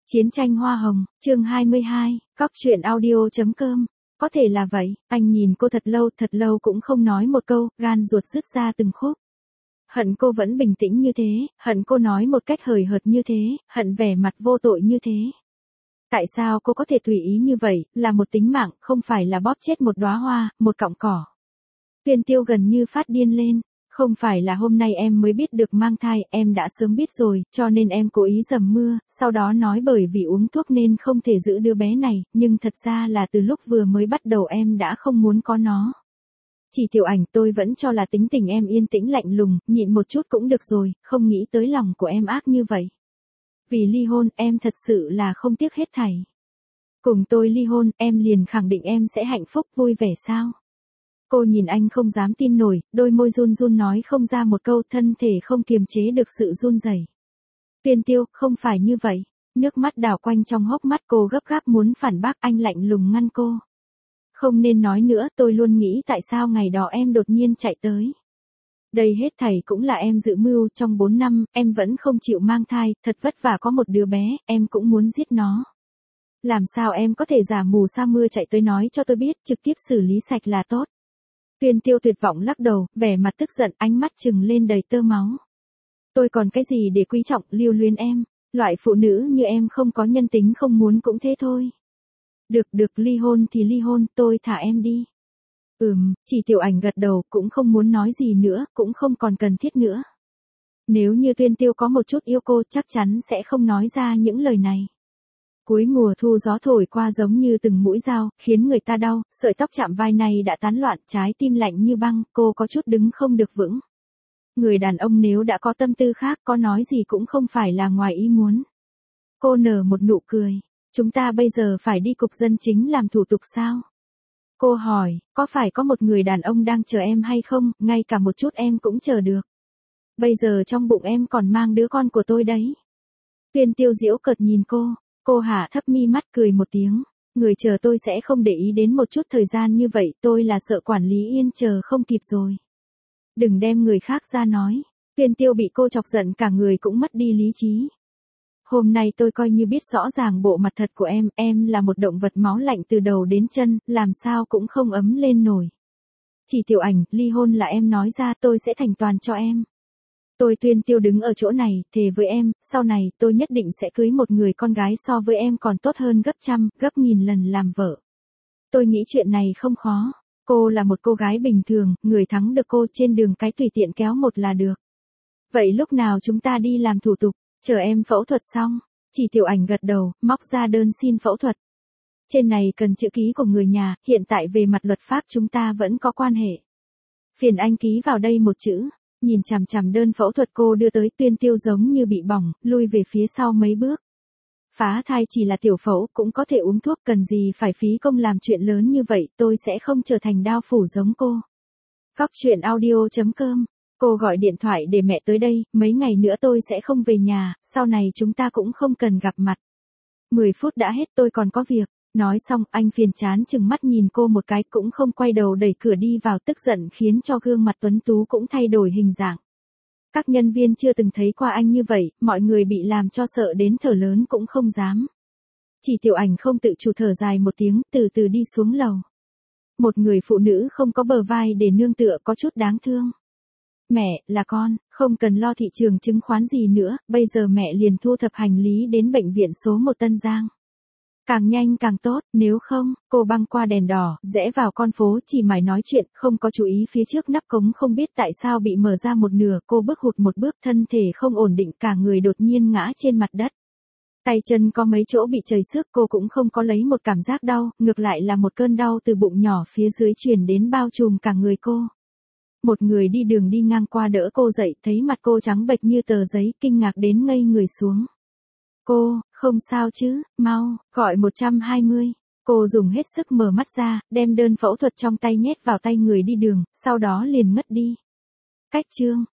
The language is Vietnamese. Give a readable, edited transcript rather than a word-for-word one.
Chiến tranh hoa hồng, chương 22, Cóc truyện audio.com. Có thể là vậy, anh nhìn cô thật lâu cũng không nói một câu, gan ruột rứt ra từng khúc. Hận cô vẫn bình tĩnh như thế, hận cô nói một cách hời hợt như thế, hận vẻ mặt vô tội như thế. Tại sao cô có thể tùy ý như vậy, là một tính mạng, không phải là bóp chết một đóa hoa, một cọng cỏ. Tuyên Tiêu gần như phát điên lên. Không phải là hôm nay em mới biết được mang thai, em đã sớm biết rồi, cho nên em cố ý dầm mưa, sau đó nói bởi vì uống thuốc nên không thể giữ đứa bé này, nhưng thật ra là từ lúc vừa mới bắt đầu em đã không muốn có nó. Chỉ Tiểu Ảnh, tôi vẫn cho là tính tình em yên tĩnh lạnh lùng, nhịn một chút cũng được rồi, không nghĩ tới lòng của em ác như vậy. Vì ly hôn, em thật sự là không tiếc hết thảy. Cùng tôi ly hôn, em liền khẳng định em sẽ hạnh phúc vui vẻ sao? Cô nhìn anh không dám tin nổi, đôi môi run run nói không ra một câu, thân thể không kiềm chế được sự run rẩy. Tuyên Tiêu, không phải như vậy. Nước mắt đảo quanh trong hốc mắt cô gấp gáp muốn phản bác, anh lạnh lùng ngăn cô. Không nên nói nữa, tôi luôn nghĩ tại sao ngày đó em đột nhiên chạy tới. Đây hết thảy cũng là em dự mưu, trong 4 năm, em vẫn không chịu mang thai, thật vất vả có một đứa bé, em cũng muốn giết nó. Làm sao em có thể giả mù sa mưa chạy tới nói cho tôi biết, trực tiếp xử lý sạch là tốt. Tuyên Tiêu tuyệt vọng lắc đầu, vẻ mặt tức giận, ánh mắt trừng lên đầy tơ máu. Tôi còn cái gì để quý trọng, lưu luyến em, loại phụ nữ như em không có nhân tính không muốn cũng thế thôi. Được, ly hôn thì ly hôn, tôi thả em đi. Chỉ Tiểu Ảnh gật đầu, cũng không muốn nói gì nữa, cũng không còn cần thiết nữa. Nếu như Tuyên Tiêu có một chút yêu cô chắc chắn sẽ không nói ra những lời này. Cuối mùa thu gió thổi qua giống như từng mũi dao, khiến người ta đau, sợi tóc chạm vai này đã tán loạn, trái tim lạnh như băng, cô có chút đứng không được vững. Người đàn ông nếu đã có tâm tư khác, có nói gì cũng không phải là ngoài ý muốn. Cô nở một nụ cười. Chúng ta bây giờ phải đi cục dân chính làm thủ tục sao? Cô hỏi, có phải có một người đàn ông đang chờ em hay không, ngay cả một chút em cũng chờ được. Bây giờ trong bụng em còn mang đứa con của tôi đấy. Tuyên Tiêu giễu cợt nhìn cô hạ thấp mi mắt cười một tiếng. Người chờ tôi sẽ không để ý đến một chút thời gian như vậy, tôi là sợ quản lý Yên chờ không kịp rồi. Đừng đem người khác ra nói. Tuyên Tiêu bị cô chọc giận cả người cũng mất đi lý trí. Hôm nay tôi coi như biết rõ ràng bộ mặt thật của em là một động vật máu lạnh từ đầu đến chân, làm sao cũng không ấm lên nổi. Chỉ Tiểu Ảnh, ly hôn là em nói ra, tôi sẽ thành toàn cho em. Tôi Tuyên Tiêu đứng ở chỗ này, thề với em, sau này tôi nhất định sẽ cưới một người con gái so với em còn tốt hơn gấp trăm, gấp nghìn lần làm vợ. Tôi nghĩ chuyện này không khó. Cô là một cô gái bình thường, người thắng được cô trên đường cái tùy tiện kéo một là được. Vậy lúc nào chúng ta đi làm thủ tục, chờ em phẫu thuật xong? Chỉ Tiểu Ảnh gật đầu, móc ra đơn xin phẫu thuật. Trên này cần chữ ký của người nhà, hiện tại về mặt luật pháp chúng ta vẫn có quan hệ. Phiền anh ký vào đây một chữ. Nhìn chằm chằm đơn phẫu thuật cô đưa tới, Tuyên Tiêu giống như bị bỏng, lui về phía sau mấy bước. Phá thai chỉ là tiểu phẫu, cũng có thể uống thuốc, cần gì phải phí công làm chuyện lớn như vậy, tôi sẽ không trở thành đao phủ giống cô. Cóc truyện audio.com. Cô gọi điện thoại để mẹ tới đây, mấy ngày nữa tôi sẽ không về nhà, sau này chúng ta cũng không cần gặp mặt. 10 phút đã hết, tôi còn có việc. Nói xong, anh phiền chán chừng mắt nhìn cô một cái, cũng không quay đầu đẩy cửa đi vào, tức giận khiến cho gương mặt tuấn tú cũng thay đổi hình dạng. Các nhân viên chưa từng thấy qua anh như vậy, mọi người bị làm cho sợ đến thở lớn cũng không dám. Chỉ Tiểu Ảnh không tự chủ thở dài một tiếng, từ từ đi xuống lầu. Một người phụ nữ không có bờ vai để nương tựa có chút đáng thương. Mẹ, là con, không cần lo thị trường chứng khoán gì nữa, bây giờ mẹ liền thu thập hành lý đến bệnh viện số 1 Tân Giang. Càng nhanh càng tốt, nếu không, cô băng qua đèn đỏ, rẽ vào con phố chỉ mải nói chuyện, không có chú ý phía trước nắp cống không biết tại sao bị mở ra một nửa, cô bước hụt một bước, thân thể không ổn định, cả người đột nhiên ngã trên mặt đất. Tay chân có mấy chỗ bị chảy xước, cô cũng không có lấy một cảm giác đau, ngược lại là một cơn đau từ bụng nhỏ phía dưới truyền đến bao trùm cả người cô. Một người đi đường đi ngang qua đỡ cô dậy, thấy mặt cô trắng bệch như tờ giấy, kinh ngạc đến ngây người xuống. Cô, không sao chứ, mau, gọi 120. Cô dùng hết sức mở mắt ra, đem đơn phẫu thuật trong tay nhét vào tay người đi đường, sau đó liền ngất đi. Cách chương.